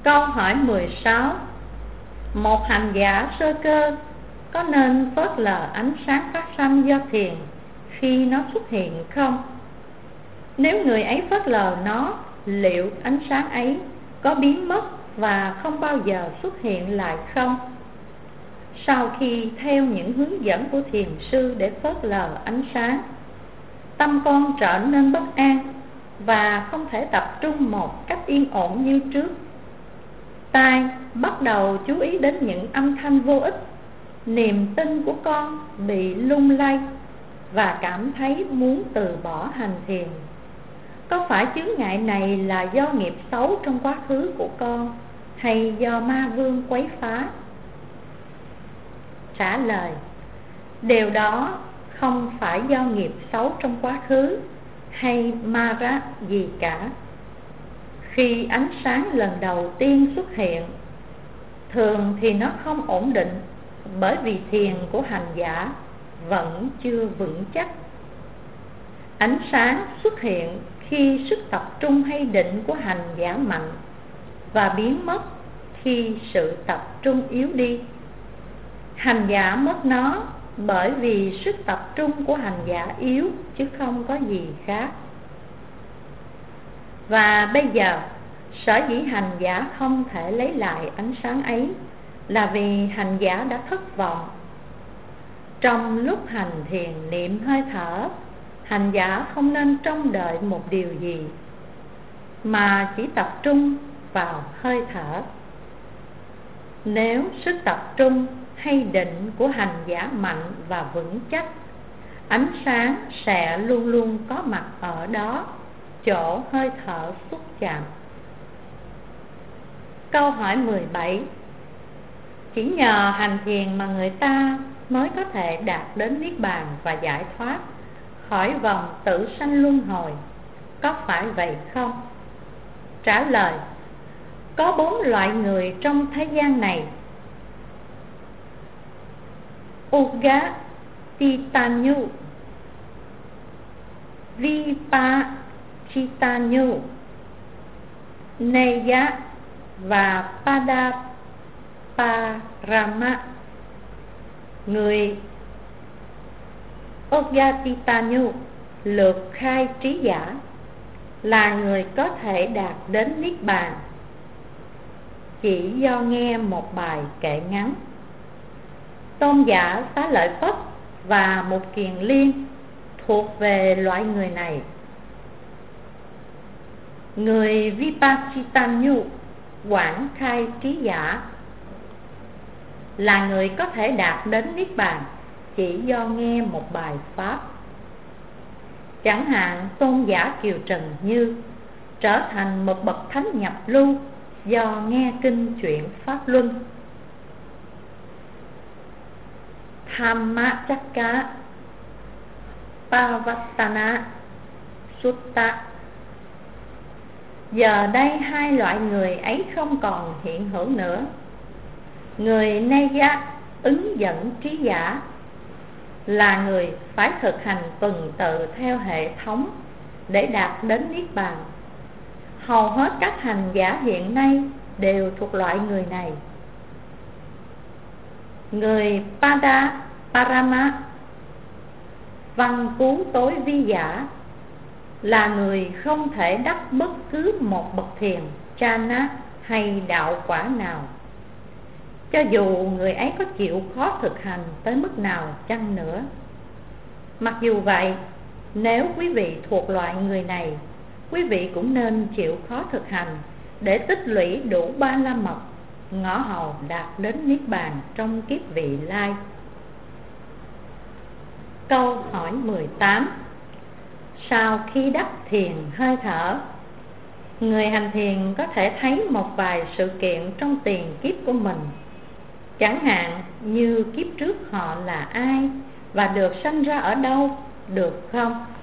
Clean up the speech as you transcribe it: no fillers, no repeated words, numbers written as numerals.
Câu hỏi 16. Một hành giả sơ cơ có nên phớt lờ ánh sáng phát sanh do thiền khi nó xuất hiện không? Nếu người ấy phớt lờ nó, liệu ánh sáng ấy có biến mất và không bao giờ xuất hiện lại không? Sau khi theo những hướng dẫn của thiền sư để phớt lờ ánh sáng, tâm con trở nên bất an và không thể tập trung một cách yên ổn như trước. Tai bắt đầu chú ý đến những âm thanh vô ích. Niềm tin của con bị lung lay và cảm thấy muốn từ bỏ hành thiền. Có phải chướng ngại này là do nghiệp xấu trong quá khứ của con, hay do ma vương quấy phá? Trả lời: điều đó không phải do nghiệp xấu trong quá khứ hay ma rá gì cả. Khi ánh sáng lần đầu tiên xuất hiện, thường thì nó không ổn định, bởi vì thiền của hành giả vẫn chưa vững chắc. Ánh sáng xuất hiện khi sức tập trung hay định của hành giả mạnh và biến mất khi sự tập trung yếu đi. Hành giả mất nó bởi vì sức tập trung của hành giả yếu, chứ không có gì khác. Và bây giờ, sở dĩ hành giả không thể lấy lại ánh sáng ấy là vì hành giả đã thất vọng. Trong lúc hành thiền niệm hơi thở, hành giả không nên trông đợi một điều gì, mà chỉ tập trung vào hơi thở. Nếu sức tập trung hay định của hành giả mạnh và vững chắc, ánh sáng sẽ luôn luôn có mặt ở đó, chỗ hơi thở xúc chạm. Câu hỏi 17. Chỉ nhờ hành thiền mà người ta mới có thể đạt đến niết bàn và giải thoát khỏi vòng tử sanh luân hồi, có phải vậy không? Trả lời: có 4 loại người trong thế gian này: Ugatitanyu, Vipachitanyu, Neya và Padaparama. Người Ugatitanyu, lược khai trí giả, là người có thể đạt đến niết bàn chỉ do nghe một bài kệ ngắn. Tôn giả Xá Lợi Phất và một kiền liên thuộc về loại người này. Người Vipachitanyu, quảng khai trí giả, là người có thể đạt đến niết bàn chỉ do nghe một bài pháp. Chẳng hạn tôn giả Kiều Trần Như trở thành một bậc thánh nhập lưu do nghe kinh chuyện pháp luân. Dhammachakka Pavattana Sutta. Giờ đây 2 loại người ấy không còn hiện hữu nữa. Người Neya, ứng dẫn trí giả, là người phải thực hành tuần tự theo hệ thống để đạt đến niết bàn. Hầu hết các hành giả hiện nay đều thuộc loại người này. Người Padaparama, văn cú tối vi giả, là người không thể đắc bất cứ một bậc thiền, chana hay đạo quả nào, cho dù người ấy có chịu khó thực hành tới mức nào chăng nữa. Mặc dù vậy, nếu quý vị thuộc loại người này, quý vị cũng nên chịu khó thực hành để tích lũy đủ 3 la mật, ngõ hầu đạt đến niết bàn trong kiếp vị lai. Câu hỏi 18. Sau khi đắc thiền hơi thở, người hành thiền có thể thấy một vài sự kiện trong tiền kiếp của mình, chẳng hạn như kiếp trước họ là ai và được sanh ra ở đâu, được không?